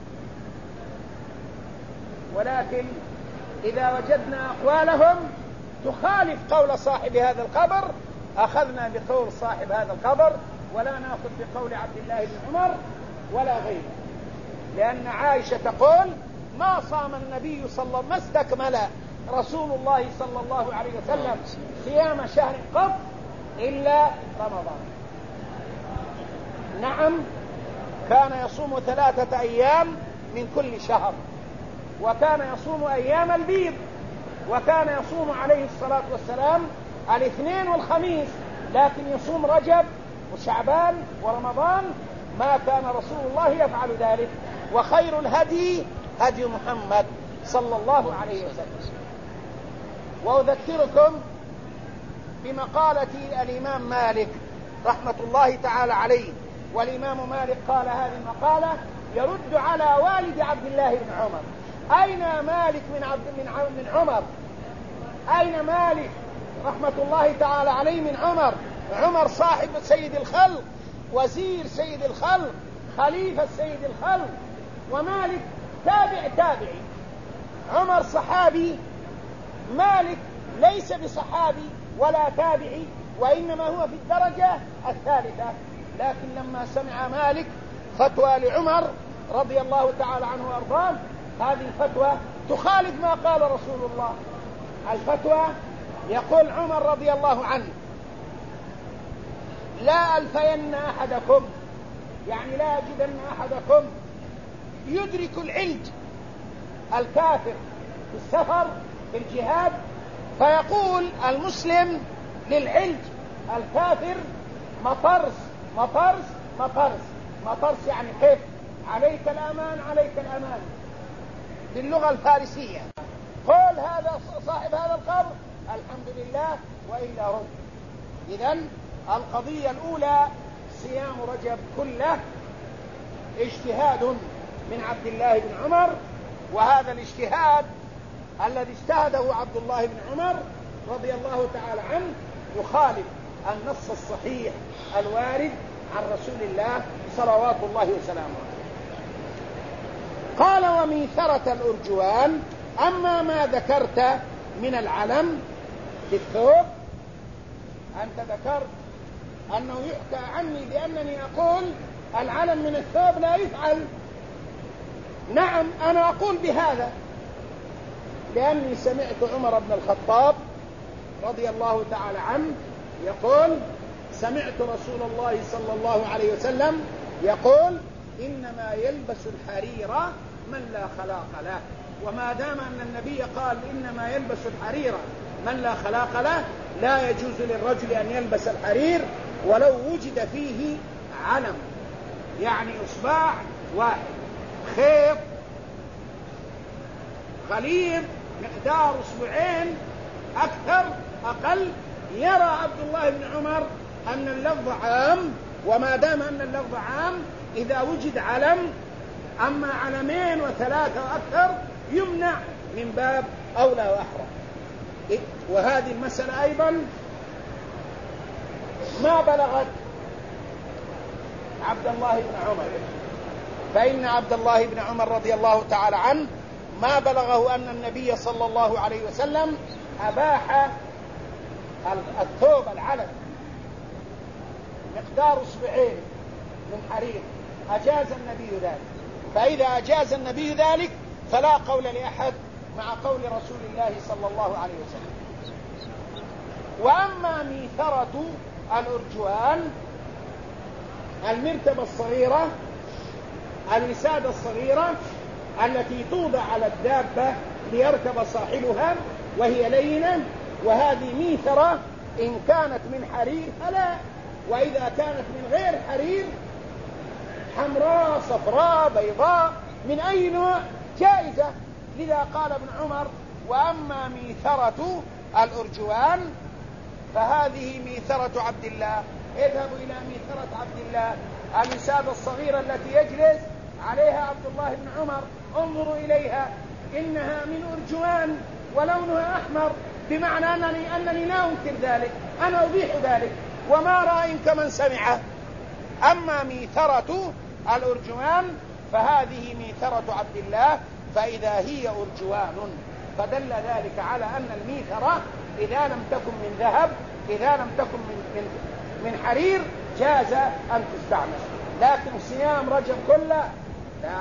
ولكن إذا وجدنا أقوالهم تخالف قول صاحب هذا القبر أخذنا بقول صاحب هذا القبر، ولا نأخذ بقول عبد الله بن عمر ولا غيره. لأن عائشة تقول: ما صام النبي ما استكمل رسول الله صلى الله عليه وسلم صيام شهر قط إلا رمضان. نعم، كان يصوم 3 أيام من كل شهر، وكان يصوم أيام البيض، وكان يصوم عليه الصلاة والسلام الاثنين والخميس، لكن يصوم رجب وشعبان ورمضان ما كان رسول الله يفعل ذلك. وخير الهدي هدي محمد صلى الله عليه وسلم. وأذكركم بمقالة الإمام مالك رحمة الله تعالى عليه. والإمام مالك قال هذه المقالة يرد على والد عبد الله بن عمر. أين مالك من عمر؟ أين مالك رحمة الله تعالى عليه من عمر؟ عمر صاحب سيد الخلق، وزير سيد الخلق، خليفة سيد الخلق، ومالك تابعي. عمر صحابي، مالك ليس بصحابي ولا تابعي، وإنما هو في الدرجة الثالثة. لكن لما سمع مالك فتوى لعمر رضي الله تعالى عنه وأرضاه، هذه الفتوى تخالف ما قال رسول الله. الفتوى يقول عمر رضي الله عنه: لا ألفين أحدكم، يعني لا أجدن أحدكم يدرك العلج الكافر في السفر في الجهاد، فيقول المسلم للعلج الكافر: مطرس يعني كيف، عليك الأمان، عليك الأمان باللغة الفارسية. قل هذا صاحب هذا القبر الحمد لله وإلا رد. إذن القضية الأولى صيام رجب كله اجتهاد من عبد الله بن عمر، وهذا الاجتهاد الذي اجتهده عبد الله بن عمر رضي الله تعالى عنه يخالف النص الصحيح الوارد عن رسول الله صلوات الله وسلامه. قال: وميثرة الأرجوان. أما ما ذكرت من العلم في الثوب، أنت ذكرت أنه يحكى عني بأنني أقول العلم من الثوب لا يفعل. نعم، أنا أقول بهذا لأني سمعت عمر بن الخطاب رضي الله تعالى عنه يقول: سمعت رسول الله صلى الله عليه وسلم يقول: إنما يلبس الحرير من لا خلاق له. وما دام أن النبي قال إنما يلبس الحرير من لا خلاق له، لا يجوز للرجل أن يلبس الحرير ولو وجد فيه علم، يعني إصبع واحد، خيط غليظ مقدار أصبعين أكثر أقل. يرى عبد الله بن عمر أن اللفظ عام، وما دام أن اللفظ عام إذا وجد علم، أما علمين وثلاثة وأكثر يمنع من باب أولى وأحرى. وهذه المسألة أيضا ما بلغت عبد الله بن عمر، فإن عبد الله بن عمر رضي الله تعالى عنه ما بلغه أن النبي صلى الله عليه وسلم أباح الثوب العلم مقدار أصبعين من حرير، أجاز النبي ذلك. فإذا أجاز النبي ذلك فلا قول لأحد مع قول رسول الله صلى الله عليه وسلم. وأما ميثرة الأرجوان، المرتبة الصغيرة، الوسادة الصغيرة التي توضع على الدابة ليركب صاحبها وهي لينة، وهذه ميثرة إن كانت من حرير فلا، وإذا كانت من غير حرير، حمراء صفراء بيضاء من أي نوع، جائزة. لذا قال ابن عمر: وأما ميثرة الأرجوان فهذه ميثرة عبد الله. اذهبوا إلى ميثرة عبد الله، الوسادة الصغيرة التي يجلس عليها عبد الله بن عمر، انظروا إليها، إنها من أرجوان ولونها أحمر، بمعنى أنني لا أنكر ذلك، أنا أبيح ذلك وما رأي كمن سمعه. أما ميثرة الأرجوان فهذه ميثرة عبد الله، فإذا هي أرجوان فدل ذلك على أن الميثرة إذا لم تكن من ذهب، إذا لم تكن من حرير، جاز أن تستعمل. لكن صيام رجب كله لا،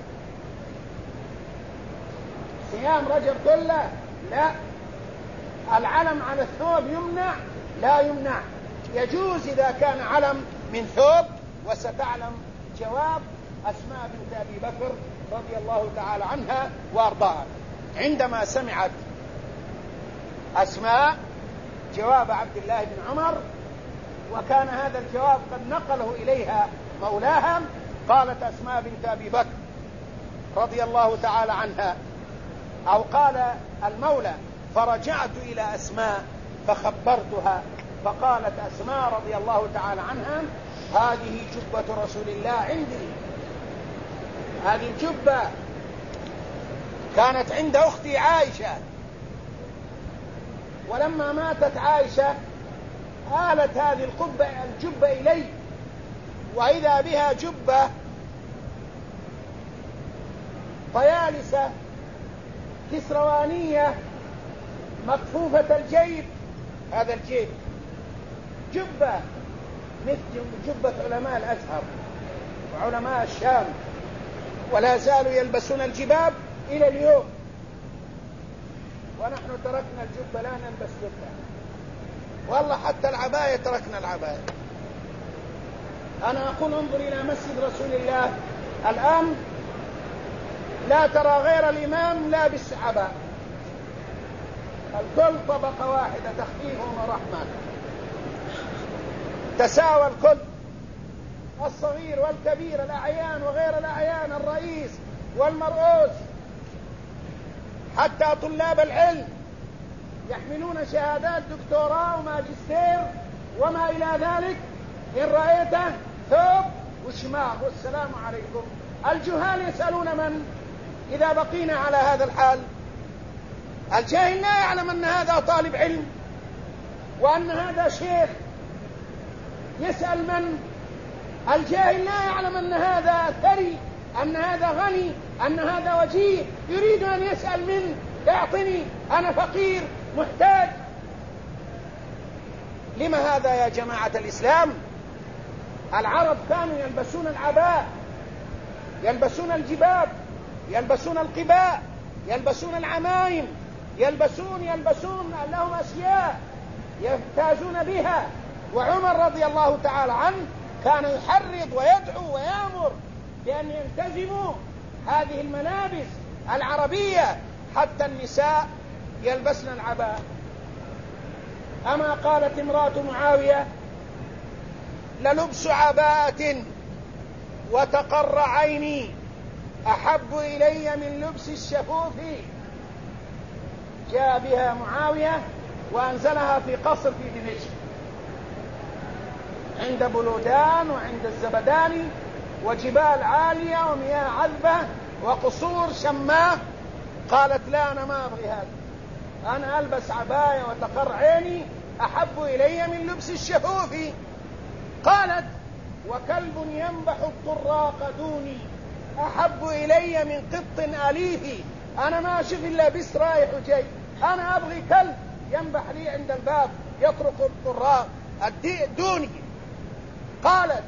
صيام رجب كله لا. العلم على الثوب يمنع؟ لا يمنع، يجوز إذا كان علم من ثوب، وستعلم جواب أسماء بنت أبي بكر رضي الله تعالى عنها وأرضاها عندما سمعت أسماء جواب عبد الله بن عمر، وكان هذا الجواب قد نقله إليها مولاها. قالت أسماء بنت أبي بكر رضي الله تعالى عنها، أو قال المولى: فرجعت إلى أسماء فخبرتها، فقالت أسماء رضي الله تعالى عنها: هذه جبة رسول الله عندي. هذه الجبة كانت عند أختي عائشة، ولما ماتت عائشة آلت هذه الجبة إلي، وإذا بها جبة طيالسة كسروانية مكفوفة الجيب، هذا الجيب جبة مثل جبة علماء الأزهر وعلماء الشام، ولا زالوا يلبسون الجباب إلى اليوم، ونحن تركنا الجبة لا نلبس جبة، والله حتى العباية تركنا العباية. أنا أقول انظر إلى مسجد رسول الله الآن، لا ترى غير الإمام لابس عباء، الكل طبقة واحدة تخفيف ورحمة، تساوى الكل، الصغير والكبير، الأعيان وغير الأعيان، الرئيس والمرؤوس، حتى طلاب العلم يحملون شهادات دكتوراه وماجستير وما إلى ذلك، إن رأيته ثوب وشماغ والسلام عليكم. الجهال يسألون من؟ إذا بقينا على هذا الحال، الجاهل لا يعلم أن هذا طالب علم وأن هذا شيخ، يسأل من؟ الجاهل لا يعلم أن هذا ثري، أن هذا غني، أن هذا وجيه، يريد أن يسأل من؟ اعطني، أنا فقير محتاج. لما هذا يا جماعة الإسلام؟ العرب كانوا يلبسون العباء، يلبسون الجباب، يلبسون القباء، يلبسون العمائم، يلبسون لهم أشياء يمتازون بها. وعمر رضي الله تعالى عنه كان يحرض ويدعو ويأمر بأن يلتزموا هذه الملابس العربية، حتى النساء يلبسن العباء. أما قالت امرأة معاوية: للبس عباءة وتقر عيني أحب إلي من لبس الشفوف. جاء بها معاوية وأنزلها في قصر في دمشق عند بلودان وعند الزبداني، وجبال عالية ومياه عذبة وقصور شماه. قالت: لا، أنا ما أبغي هذا، أنا ألبس عباية وتقر عيني أحب إلي من لبس الشفوف. قالت: وكلب ينبح الطراق دوني أحب إلي من قط أليف. أنا ما أشوف إلا بس رايح وجاي، أنا أبغي كلب ينبح لي عند الباب يطرق الطراق دوني. قالت: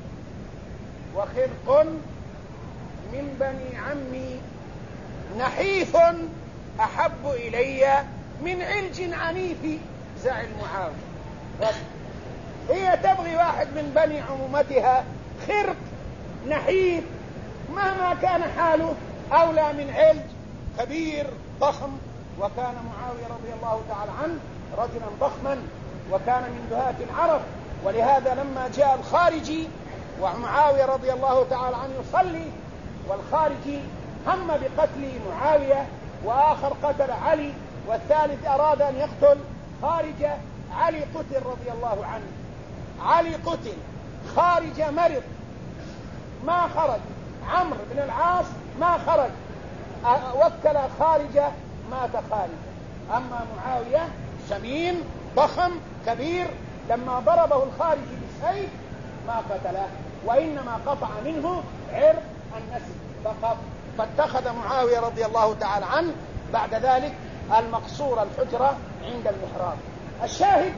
وخرق من بني عمي نحيف أحب إلي من علج عنيف. زعل معاوية، هي تبغي واحد من بني عمومتها خرق نحيف مهما كان حاله أولى من علج كبير ضخم. وكان معاوية رضي الله تعالى عنه رجلا ضخما، وكان من دهاة العرب، ولهذا لما جاء الخارجي ومعاوية رضي الله تعالى عنه يصلي، والخارجي هم بقتل معاوية، وآخر قتل علي، والثالث أراد أن يقتل خارجة، علي قتل رضي الله عنه. علي قتل، خارجة مرض ما خرج، عمرو بن العاص ما خرج، وكل خارجة مات خارجة. أما معاوية سمين ضخم كبير، لما ضربه الخارجي بالسيف ما قتله، وإنما قطع منه عرق النسل فقط. فاتخذ معاوية رضي الله تعالى عنه بعد ذلك المقصور الحجرة عند المحراب. الشاهد: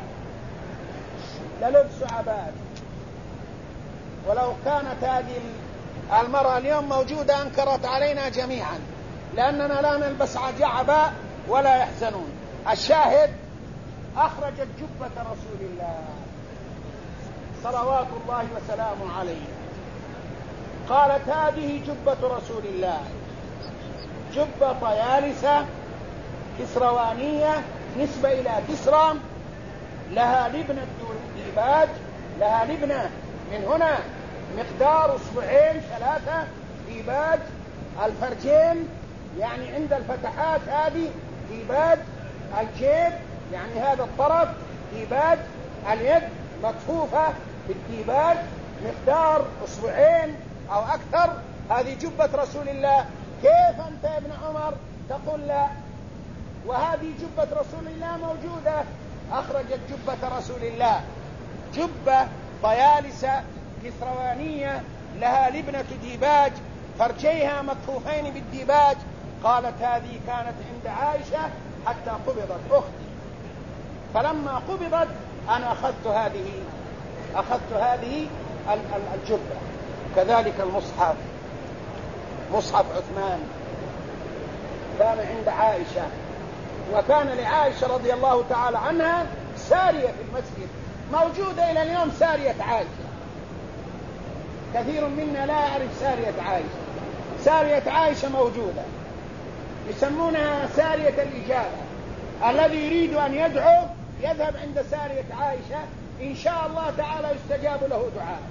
للبس عباء. ولو كانت هذه المرأة اليوم موجودة أنكرت علينا جميعا، لأننا لا نلبس عباء ولا يحزنون. الشاهد: أخرجت جبة رسول الله صلوات الله وسلامه عليه، قالت هذه جبة رسول الله، جبة طيالسة كسروانية نسبة إلى كسرى، لها لبنة ديباج، لها لبنة من هنا مقدار أصبعين 3 ديباج، الفرجين يعني عند الفتحات هذه ديباج، الجيب يعني هذا الطرف ديباج، اليد مكفوفة بالديباج مقدار أصبعين أو أكثر. هذه جبة رسول الله. كيف أنت يا ابن عمر تقول لا؟ وهذه جبة رسول الله موجودة، أخرجت جبة رسول الله، جبة طيالسة كسروانية لها لبنة ديباج، فرجيها مكفوفين بالديباج. قالت هذه كانت عند عائشة حتى قبضت أختي، فلما قبضت أنا أخذت هذه الجبة. كذلك المصحف، مصحف عثمان كان عند عائشة، وكان لعائشة رضي الله تعالى عنها سارية في المسجد موجودة إلى اليوم، سارية عائشة. كثير منا لا يعرف سارية عائشة. سارية عائشة موجودة، يسمونها سارية الإجابة. الذي يريد أن يدعو يذهب عند سارية عائشة، إن شاء الله تعالى يستجاب له دعاء.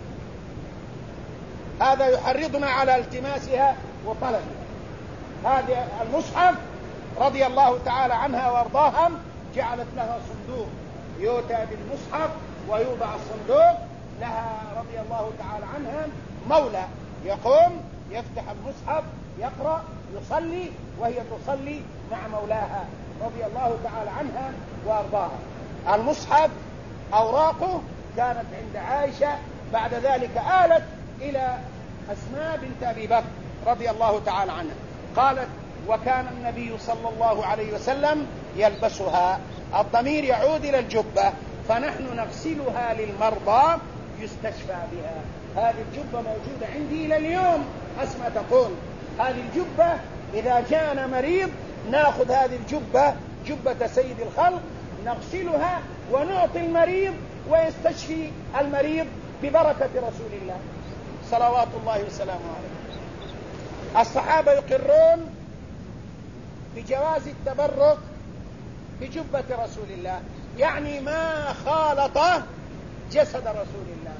هذا يحرضنا على التماسها وطلبها. هذا المصحف رضي الله تعالى عنها وارضاها جعلت لها صندوق، يؤتى بالمصحف ويوضع الصندوق لها رضي الله تعالى عنها مولى، يقوم يفتح المصحف يقرأ يصلي وهي تصلي مع مولاها رضي الله تعالى عنها وارضاها. المصحف أوراقه كانت عند عائشة، بعد ذلك آلت إلى أسماء بنت أبي بكر رضي الله تعالى عنها. قالت وكان النبي صلى الله عليه وسلم يلبسها. الضمير يعود إلى الجبة، فنحن نغسلها للمرضى يستشفى بها. هذه الجبة موجودة عندي إلى اليوم. أسماء تقول هذه الجبة إذا جاءنا مريض نأخذ هذه الجبة، جبة سيد الخلق، نغسلها ونعطي المريض ويستشفي المريض ببركة رسول الله صلوات الله وسلامه عليه. الصحابة يقرون بجواز التبرك بجبة رسول الله، يعني ما خالط جسد رسول الله.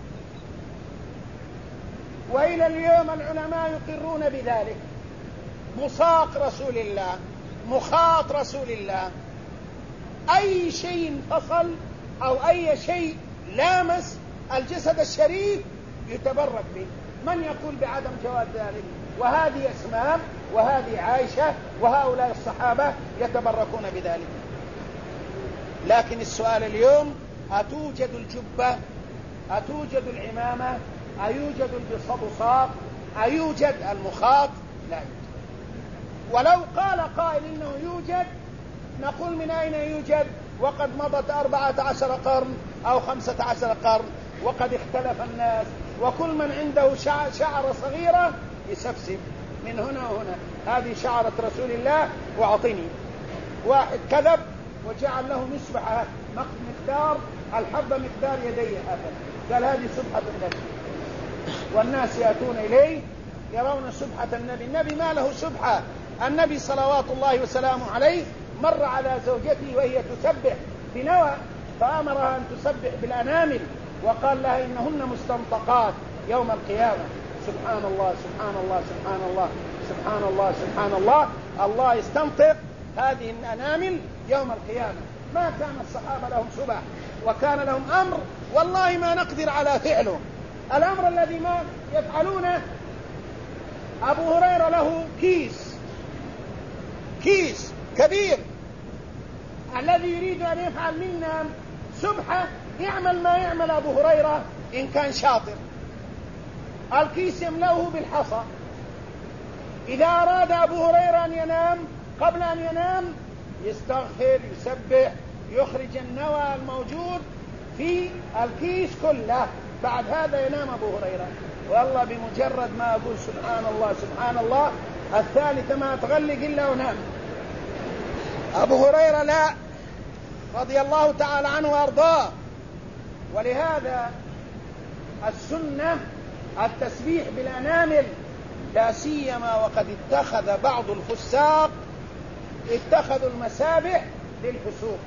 وإلى اليوم العلماء يقرون بذلك. مساق رسول الله، مخاط رسول الله، أي شيء فصل أو أي شيء لامس الجسد الشريف يتبرك به. من يقول بعدم جواز ذلك؟ وهذه أسماء وهذه عائشة وهؤلاء الصحابة يتبركون بذلك. لكن السؤال اليوم: أتوجد الجبة؟ أتوجد العمامة؟ أيوجد البصبصاق؟ أيوجد المخاط؟ لا يوجد. ولو قال قائل إنه يوجد نقول من أين يوجد وقد مضت 14 قرن أو 15 قرن وقد اختلف الناس، وكل من عنده شعرة صغيرة يسفسف من هنا وهنا. هذه شعرة رسول الله وأعطني. واحد كذب وجعل له مسبحة مقدار الحبة مقدار يدي هذا، قال هذه سبحة النبي، والناس يأتون إليه يرون سبحة النبي. النبي ما له سبحة. النبي صلوات الله وسلامه عليه مر على زوجته وهي تسبح بنوى، فأمرها أن تسبح بالأنامل، وقال لها إنهن مستنطقات يوم القيامة. سبحان الله سبحان الله سبحان الله سبحان الله سبحان الله. الله يستنطق هذه الأنامل يوم القيامة. ما كان الصحابة لهم سبح، وكان لهم أمر والله ما نقدر على فعله. الأمر الذي ما يفعلونه: أبو هريرة له كيس كبير، الذي يريد أن يفعل منا سبحة يعمل ما يعمل أبو هريرة إن كان شاطر. الكيس يملأه بالحصى. إذا أراد أبو هريرة أن ينام، قبل أن ينام يستغفر يسبح يخرج النوى الموجود في الكيس كله. بعد هذا ينام أبو هريرة. والله بمجرد ما أقول سبحان الله سبحان الله الثالثة ما أتغلق إلا ونام. أبو هريرة لا، رضي الله تعالى عنه وأرضاه. ولهذا السنة التسبيح بالأنامل، لا سيما وقد اتخذ بعض الفساق اتخذوا المسابح للفسوق،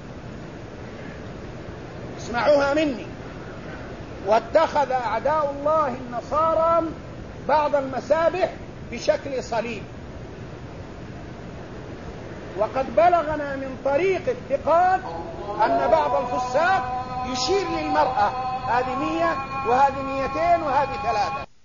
اسمعوها مني، واتخذ أعداء الله النصارى بعض المسابح بشكل صليب. وقد بلغنا من طريق الثقات أن بعض الفساق يشير للمرأة، هذه 100 وهذه 200 وهذه 3.